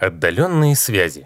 Отдаленные связи.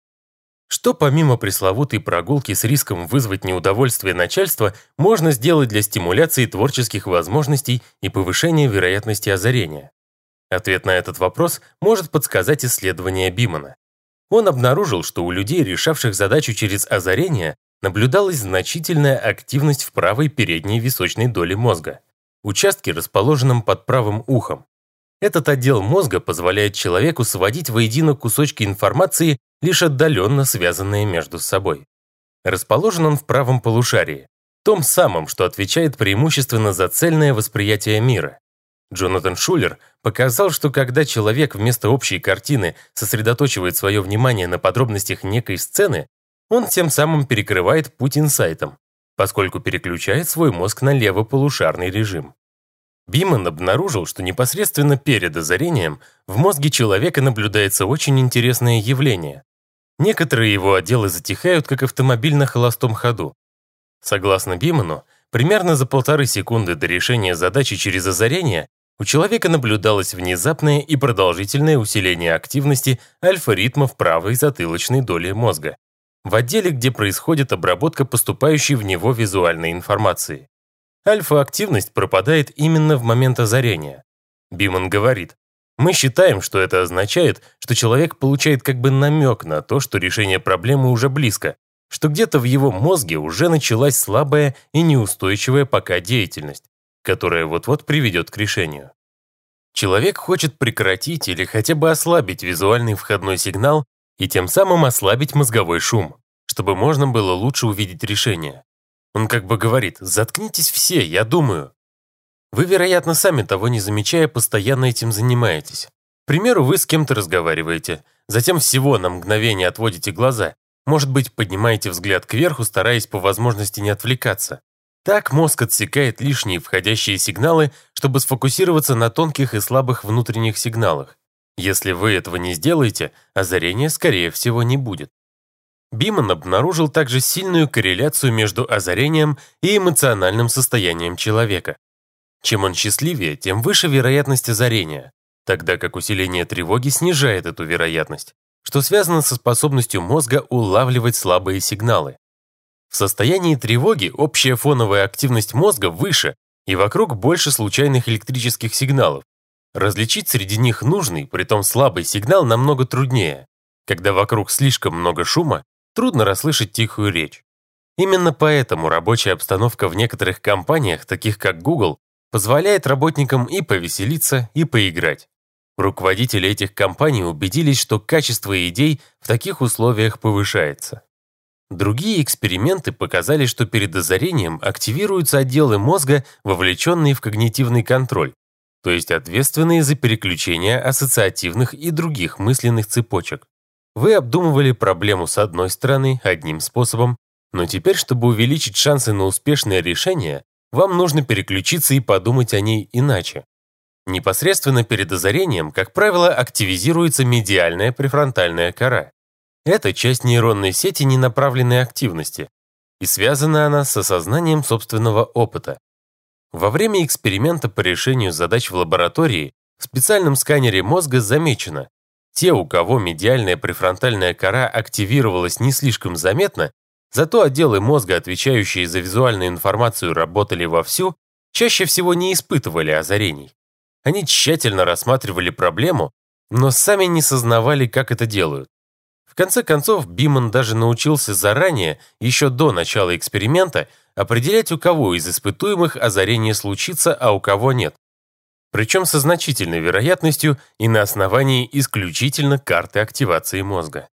Что помимо пресловутой прогулки с риском вызвать неудовольствие начальства можно сделать для стимуляции творческих возможностей и повышения вероятности озарения? Ответ на этот вопрос может подсказать исследование Бимана. Он обнаружил, что у людей, решавших задачу через озарение, наблюдалась значительная активность в правой передней височной доле мозга, участке, расположенном под правым ухом. Этот отдел мозга позволяет человеку сводить воедино кусочки информации, лишь отдаленно связанные между собой. Расположен он в правом полушарии, том самом, что отвечает преимущественно за цельное восприятие мира. Джонатан Шулер показал, что когда человек вместо общей картины сосредоточивает свое внимание на подробностях некой сцены, он тем самым перекрывает путь инсайтам, поскольку переключает свой мозг на левополушарный режим. Биман обнаружил, что непосредственно перед озарением в мозге человека наблюдается очень интересное явление. Некоторые его отделы затихают, как автомобиль на холостом ходу. Согласно Биману, примерно за 1,5 секунды до решения задачи через озарение у человека наблюдалось внезапное и продолжительное усиление активности альфа-ритма в правой затылочной доле мозга, в отделе, где происходит обработка поступающей в него визуальной информации. Альфа-активность пропадает именно в момент озарения. Биман говорит, мы считаем, что это означает, что человек получает как бы намек на то, что решение проблемы уже близко, что где-то в его мозге уже началась слабая и неустойчивая пока деятельность, которая вот-вот приведет к решению. Человек хочет прекратить или хотя бы ослабить визуальный входной сигнал и тем самым ослабить мозговой шум, чтобы можно было лучше увидеть решение. Он как бы говорит: «Заткнитесь все, я думаю». Вы, вероятно, сами того не замечая, постоянно этим занимаетесь. К примеру, вы с кем-то разговариваете, затем всего на мгновение отводите глаза, может быть, поднимаете взгляд кверху, стараясь по возможности не отвлекаться. Так мозг отсекает лишние входящие сигналы, чтобы сфокусироваться на тонких и слабых внутренних сигналах. Если вы этого не сделаете, озарения, скорее всего, не будет. Биман обнаружил также сильную корреляцию между озарением и эмоциональным состоянием человека. Чем он счастливее, тем выше вероятность озарения, тогда как усиление тревоги снижает эту вероятность, что связано со способностью мозга улавливать слабые сигналы. В состоянии тревоги общая фоновая активность мозга выше, и вокруг больше случайных электрических сигналов. Различить среди них нужный, притом слабый сигнал намного труднее. Когда вокруг слишком много шума, трудно расслышать тихую речь. Именно поэтому рабочая обстановка в некоторых компаниях, таких как Google, позволяет работникам и повеселиться, и поиграть. Руководители этих компаний убедились, что качество идей в таких условиях повышается. Другие эксперименты показали, что перед озарением активируются отделы мозга, вовлеченные в когнитивный контроль, то есть ответственные за переключение ассоциативных и других мысленных цепочек. Вы обдумывали проблему с одной стороны одним способом, но теперь, чтобы увеличить шансы на успешное решение, вам нужно переключиться и подумать о ней иначе. Непосредственно перед озарением, как правило, активизируется медиальная префронтальная кора. Это часть нейронной сети ненаправленной активности, и связана она с осознанием собственного опыта. Во время эксперимента по решению задач в лаборатории в специальном сканере мозга замечено, те, у кого медиальная префронтальная кора активировалась не слишком заметно, зато отделы мозга, отвечающие за визуальную информацию, работали вовсю, чаще всего не испытывали озарений. Они тщательно рассматривали проблему, но сами не сознавали, как это делают. В конце концов, Биман даже научился заранее, еще до начала эксперимента, определять, у кого из испытуемых озарение случится, а у кого нет. Причем со значительной вероятностью и на основании исключительно карты активации мозга.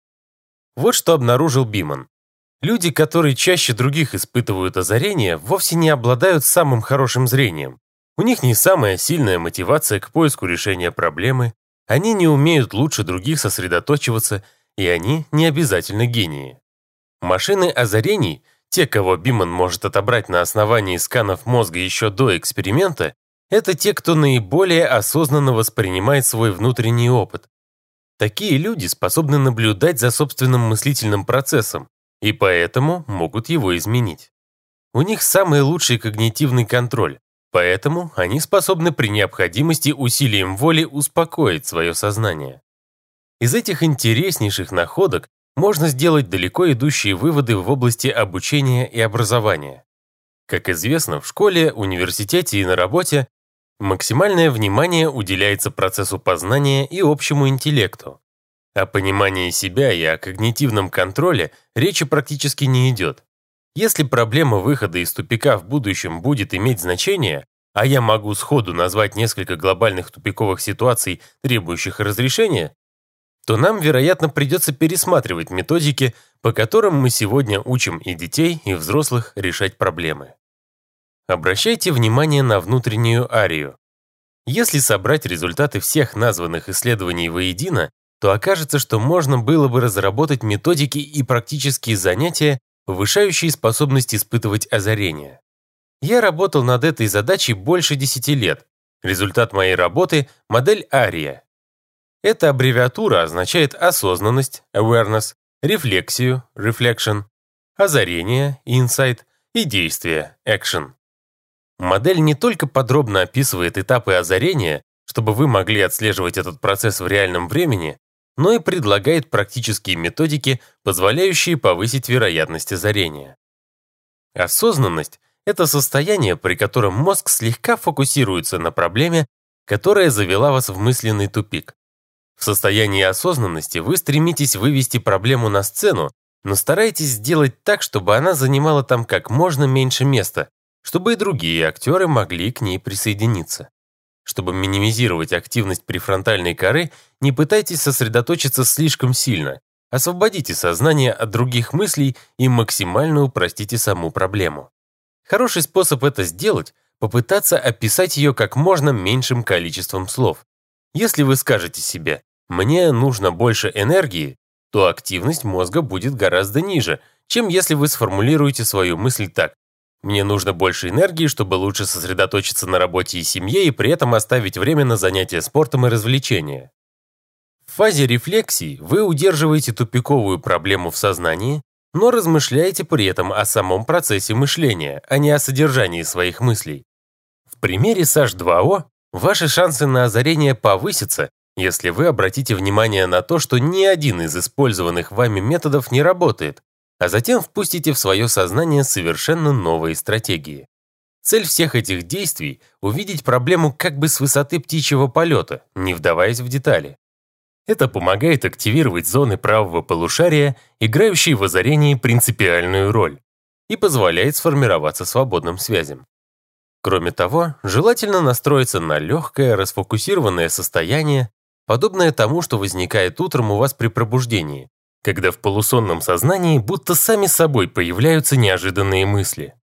Вот что обнаружил Биман. Люди, которые чаще других испытывают озарение, вовсе не обладают самым хорошим зрением. У них не самая сильная мотивация к поиску решения проблемы, они не умеют лучше других сосредоточиваться, и они не обязательно гении. Машины озарений, те, кого Биман может отобрать на основании сканов мозга еще до эксперимента, это те, кто наиболее осознанно воспринимает свой внутренний опыт. Такие люди способны наблюдать за собственным мыслительным процессом и поэтому могут его изменить. У них самый лучший когнитивный контроль, поэтому они способны при необходимости усилием воли успокоить свое сознание. Из этих интереснейших находок можно сделать далеко идущие выводы в области обучения и образования. Как известно, в школе, университете и на работе максимальное внимание уделяется процессу познания и общему интеллекту. О понимании себя и о когнитивном контроле речи практически не идет. Если проблема выхода из тупика в будущем будет иметь значение, а я могу сходу назвать несколько глобальных тупиковых ситуаций, требующих разрешения, то нам, вероятно, придется пересматривать методики, по которым мы сегодня учим и детей, и взрослых решать проблемы. Обращайте внимание на внутреннюю арию. Если собрать результаты всех названных исследований воедино, то окажется, что можно было бы разработать методики и практические занятия, повышающие способность испытывать озарение. Я работал над этой задачей больше 10 лет. Результат моей работы – модель Ария. Эта аббревиатура означает осознанность, awareness, рефлексию, reflection, озарение, insight и действие, action. Модель не только подробно описывает этапы озарения, чтобы вы могли отслеживать этот процесс в реальном времени, но и предлагает практические методики, позволяющие повысить вероятность озарения. Осознанность – это состояние, при котором мозг слегка фокусируется на проблеме, которая завела вас в мысленный тупик. В состоянии осознанности вы стремитесь вывести проблему на сцену, но стараетесь сделать так, чтобы она занимала там как можно меньше места, чтобы и другие актеры могли к ней присоединиться. Чтобы минимизировать активность префронтальной коры, не пытайтесь сосредоточиться слишком сильно. Освободите сознание от других мыслей и максимально упростите саму проблему. Хороший способ это сделать – попытаться описать ее как можно меньшим количеством слов. Если вы скажете себе «мне нужно больше энергии», то активность мозга будет гораздо ниже, чем если вы сформулируете свою мысль так: «Мне нужно больше энергии, чтобы лучше сосредоточиться на работе и семье и при этом оставить время на занятия спортом и развлечения». В фазе рефлексии вы удерживаете тупиковую проблему в сознании, но размышляете при этом о самом процессе мышления, а не о содержании своих мыслей. В примере с H2O ваши шансы на озарение повысятся, если вы обратите внимание на то, что ни один из использованных вами методов не работает, а затем впустите в свое сознание совершенно новые стратегии. Цель всех этих действий – увидеть проблему как бы с высоты птичьего полета, не вдаваясь в детали. Это помогает активировать зоны правого полушария, играющие в озарении принципиальную роль, и позволяет сформироваться свободным связям. Кроме того, желательно настроиться на легкое, расфокусированное состояние, подобное тому, что возникает утром у вас при пробуждении, когда в полусонном сознании будто сами собой появляются неожиданные мысли.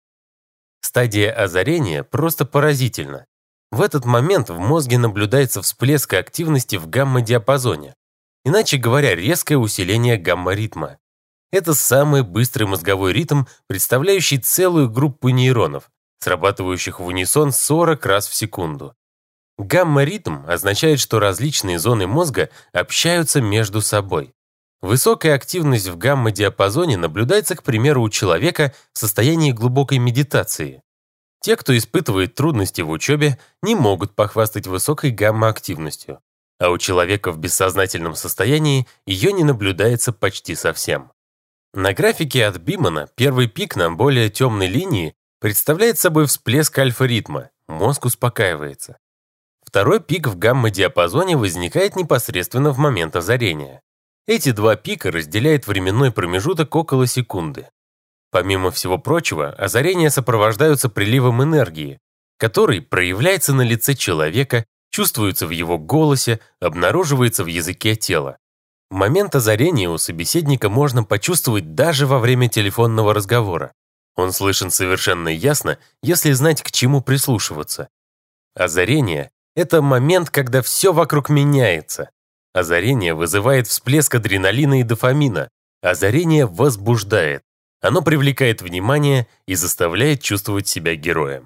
Стадия озарения просто поразительна. В этот момент в мозге наблюдается всплеск активности в гамма-диапазоне. Иначе говоря, резкое усиление гамма-ритма. Это самый быстрый мозговой ритм, представляющий целую группу нейронов, срабатывающих в унисон 40 раз в секунду. Гамма-ритм означает, что различные зоны мозга общаются между собой. Высокая активность в гамма-диапазоне наблюдается, к примеру, у человека в состоянии глубокой медитации. Те, кто испытывает трудности в учебе, не могут похвастать высокой гамма-активностью, а у человека в бессознательном состоянии ее не наблюдается почти совсем. На графике от Бимана первый пик на более темной линии представляет собой всплеск альфа-ритма, мозг успокаивается. Второй пик в гамма-диапазоне возникает непосредственно в момент озарения. Эти два пика разделяет временной промежуток около секунды. Помимо всего прочего, озарения сопровождаются приливом энергии, который проявляется на лице человека, чувствуется в его голосе, обнаруживается в языке тела. Момент озарения у собеседника можно почувствовать даже во время телефонного разговора. Он слышен совершенно ясно, если знать, к чему прислушиваться. Озарение – это момент, когда все вокруг меняется. Озарение вызывает всплеск адреналина и дофамина. Озарение возбуждает. Оно привлекает внимание и заставляет чувствовать себя героем.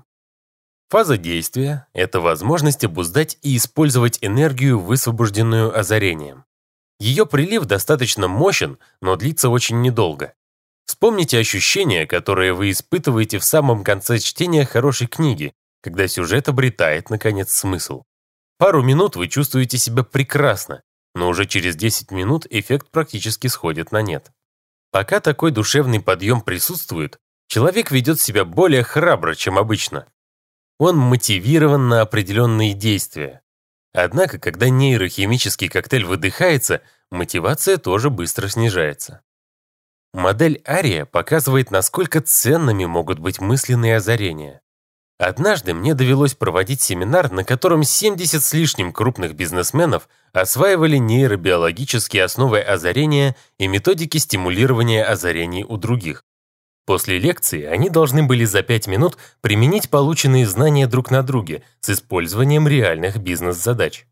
Фаза действия – это возможность обуздать и использовать энергию, высвобожденную озарением. Ее прилив достаточно мощен, но длится очень недолго. Вспомните ощущения, которые вы испытываете в самом конце чтения хорошей книги, когда сюжет обретает, наконец, смысл. Пару минут вы чувствуете себя прекрасно, но уже через 10 минут эффект практически сходит на нет. Пока такой душевный подъем присутствует, человек ведет себя более храбро, чем обычно. Он мотивирован на определенные действия. Однако, когда нейрохимический коктейль выдыхается, мотивация тоже быстро снижается. Модель Ария показывает, насколько ценными могут быть мысленные озарения. Однажды мне довелось проводить семинар, на котором 70 с лишним крупных бизнесменов осваивали нейробиологические основы озарения и методики стимулирования озарений у других. После лекции они должны были за 5 минут применить полученные знания друг на друге с использованием реальных бизнес-задач.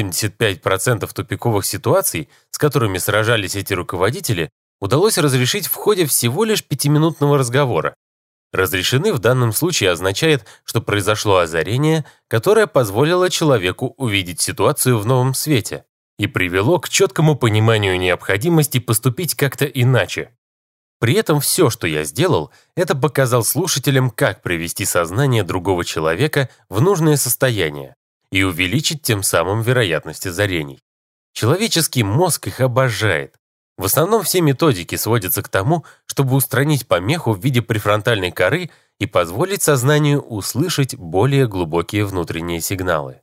75% тупиковых ситуаций, с которыми сражались эти руководители, удалось разрешить в ходе всего лишь 5-минутного разговора. Разрешены в данном случае означает, что произошло озарение, которое позволило человеку увидеть ситуацию в новом свете и привело к четкому пониманию необходимости поступить как-то иначе. При этом все, что я сделал, это показал слушателям, как привести сознание другого человека в нужное состояние и увеличить тем самым вероятность озарений. Человеческий мозг их обожает. В основном все методики сводятся к тому, чтобы устранить помеху в виде префронтальной коры и позволить сознанию услышать более глубокие внутренние сигналы.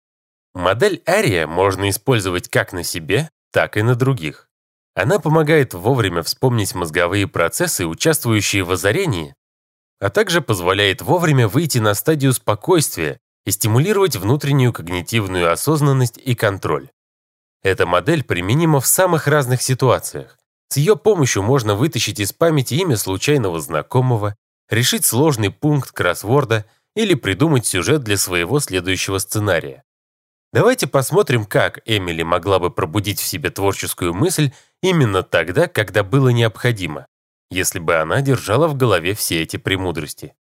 Модель Ария можно использовать как на себе, так и на других. Она помогает вовремя вспомнить мозговые процессы, участвующие в озарении, а также позволяет вовремя выйти на стадию спокойствия и стимулировать внутреннюю когнитивную осознанность и контроль. Эта модель применима в самых разных ситуациях. С ее помощью можно вытащить из памяти имя случайного знакомого, решить сложный пункт кроссворда или придумать сюжет для своего следующего сценария. Давайте посмотрим, как Эмили могла бы пробудить в себе творческую мысль именно тогда, когда было необходимо, если бы она держала в голове все эти премудрости.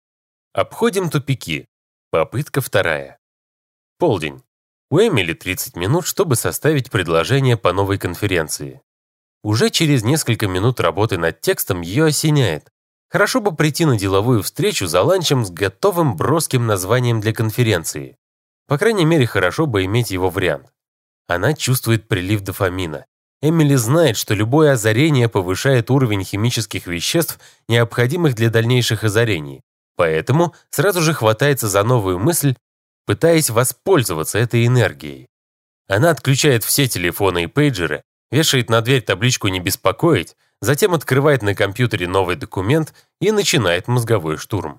Обходим тупики. Попытка 2. Полдень. У Эмили 30 минут, чтобы составить предложение по новой конференции. Уже через несколько минут работы над текстом ее осеняет. Хорошо бы прийти на деловую встречу за ланчем с готовым броским названием для конференции. По крайней мере, хорошо бы иметь его вариант. Она чувствует прилив дофамина. Эмили знает, что любое озарение повышает уровень химических веществ, необходимых для дальнейших озарений. Поэтому сразу же хватается за новую мысль, пытаясь воспользоваться этой энергией. Она отключает все телефоны и пейджеры, вешает на дверь табличку «Не беспокоить», затем открывает на компьютере новый документ и начинает мозговой штурм.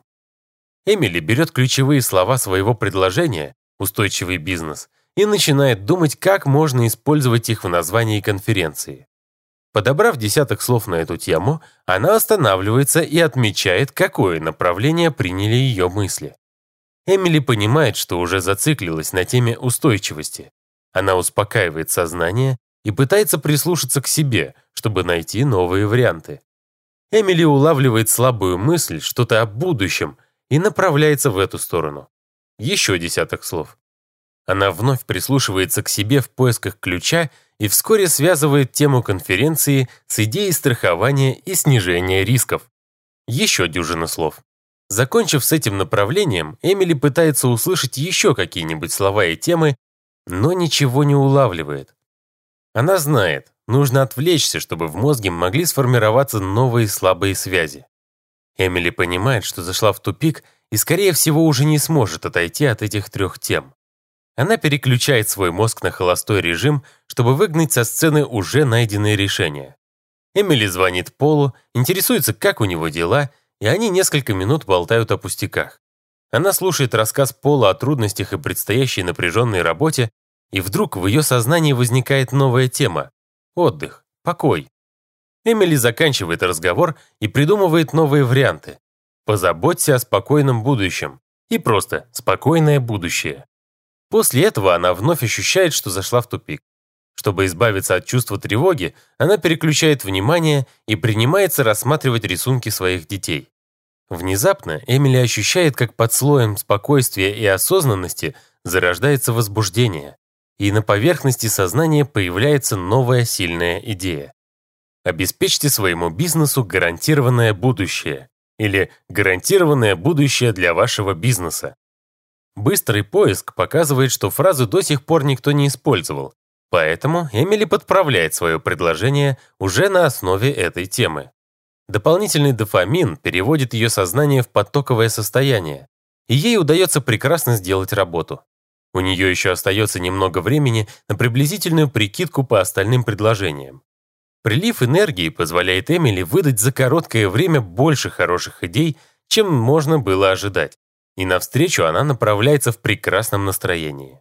Эмили берет ключевые слова своего предложения «Устойчивый бизнес» и начинает думать, как можно использовать их в названии конференции. Подобрав десяток слов на эту тему, она останавливается и отмечает, какое направление приняли ее мысли. Эмили понимает, что уже зациклилась на теме устойчивости. Она успокаивает сознание и пытается прислушаться к себе, чтобы найти новые варианты. Эмили улавливает слабую мысль, что-то о будущем, и направляется в эту сторону. Еще десяток слов. Она вновь прислушивается к себе в поисках ключа и вскоре связывает тему конференции с идеей страхования и снижения рисков. Еще дюжина слов. Закончив с этим направлением, Эмили пытается услышать еще какие-нибудь слова и темы, но ничего не улавливает. Она знает, нужно отвлечься, чтобы в мозге могли сформироваться новые слабые связи. Эмили понимает, что зашла в тупик и, скорее всего, уже не сможет отойти от этих 3 тем. Она переключает свой мозг на холостой режим, чтобы выгнать со сцены уже найденные решения. Эмили звонит Полу, интересуется, как у него дела, и они несколько минут болтают о пустяках. Она слушает рассказ Пола о трудностях и предстоящей напряженной работе, и вдруг в ее сознании возникает новая тема – отдых, покой. Эмили заканчивает разговор и придумывает новые варианты. Позаботься о спокойном будущем. И просто спокойное будущее. После этого она вновь ощущает, что зашла в тупик. Чтобы избавиться от чувства тревоги, она переключает внимание и принимается рассматривать рисунки своих детей. Внезапно Эмили ощущает, как под слоем спокойствия и осознанности зарождается возбуждение, и на поверхности сознания появляется новая сильная идея. Обеспечьте своему бизнесу гарантированное будущее или гарантированное будущее для вашего бизнеса. Быстрый поиск показывает, что фразу до сих пор никто не использовал, Поэтому Эмили подправляет свое предложение уже на основе этой темы. Дополнительный дофамин переводит ее сознание в потоковое состояние, и ей удается прекрасно сделать работу. У нее еще остается немного времени на приблизительную прикидку по остальным предложениям. Прилив энергии позволяет Эмили выдать за короткое время больше хороших идей, чем можно было ожидать, и навстречу она направляется в прекрасном настроении.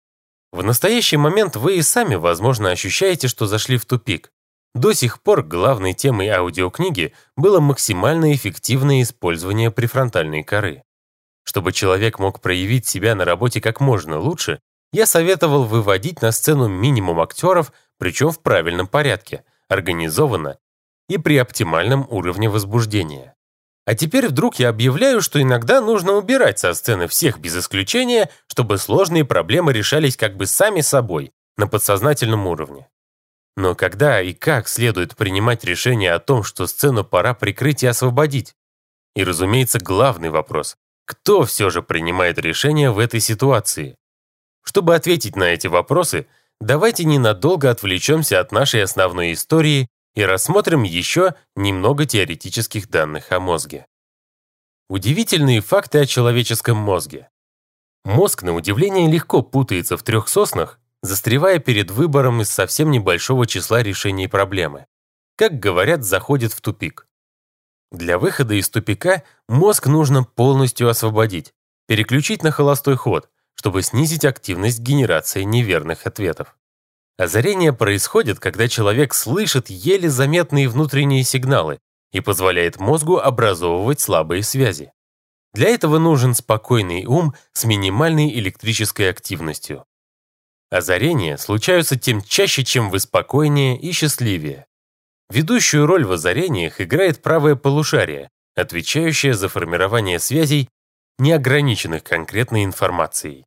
В настоящий момент вы и сами, возможно, ощущаете, что зашли в тупик. До сих пор главной темой аудиокниги было максимально эффективное использование префронтальной коры. Чтобы человек мог проявить себя на работе как можно лучше, я советовал выводить на сцену минимум актеров, причем в правильном порядке, организованно и при оптимальном уровне возбуждения. А теперь вдруг я объявляю, что иногда нужно убирать со сцены всех без исключения, чтобы сложные проблемы решались как бы сами собой, на подсознательном уровне. Но когда и как следует принимать решение о том, что сцену пора прикрыть и освободить? И, разумеется, главный вопрос – кто все же принимает решение в этой ситуации? Чтобы ответить на эти вопросы, давайте ненадолго отвлечемся от нашей основной истории и рассмотрим еще немного теоретических данных о мозге. Удивительные факты о человеческом мозге. Мозг, на удивление, легко путается в трех соснах, застревая перед выбором из совсем небольшого числа решений проблемы. Как говорят, заходит в тупик. Для выхода из тупика мозг нужно полностью освободить, переключить на холостой ход, чтобы снизить активность генерации неверных ответов. Озарение происходит, когда человек слышит еле заметные внутренние сигналы и позволяет мозгу образовывать слабые связи. Для этого нужен спокойный ум с минимальной электрической активностью. Озарения случаются тем чаще, чем вы спокойнее и счастливее. Ведущую роль в озарениях играет правое полушарие, отвечающее за формирование связей, не ограниченных конкретной информацией.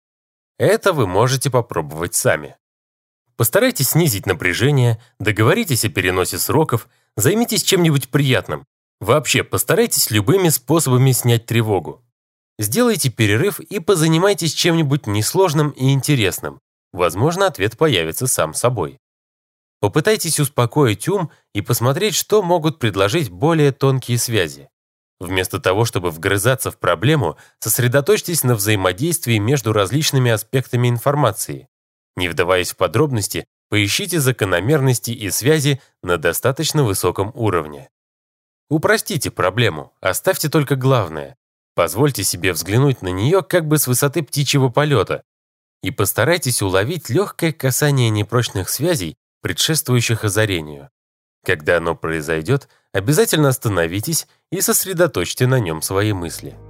Это вы можете попробовать сами. Постарайтесь снизить напряжение, договоритесь о переносе сроков, займитесь чем-нибудь приятным. Вообще, постарайтесь любыми способами снять тревогу. Сделайте перерыв и позанимайтесь чем-нибудь несложным и интересным. Возможно, ответ появится сам собой. Попытайтесь успокоить ум и посмотреть, что могут предложить более тонкие связи. Вместо того, чтобы вгрызаться в проблему, сосредоточьтесь на взаимодействии между различными аспектами информации. Не вдаваясь в подробности, поищите закономерности и связи на достаточно высоком уровне. Упростите проблему, оставьте только главное. Позвольте себе взглянуть на нее как бы с высоты птичьего полета и постарайтесь уловить легкое касание непрочных связей, предшествующих озарению. Когда оно произойдет, обязательно остановитесь и сосредоточьте на нем свои мысли.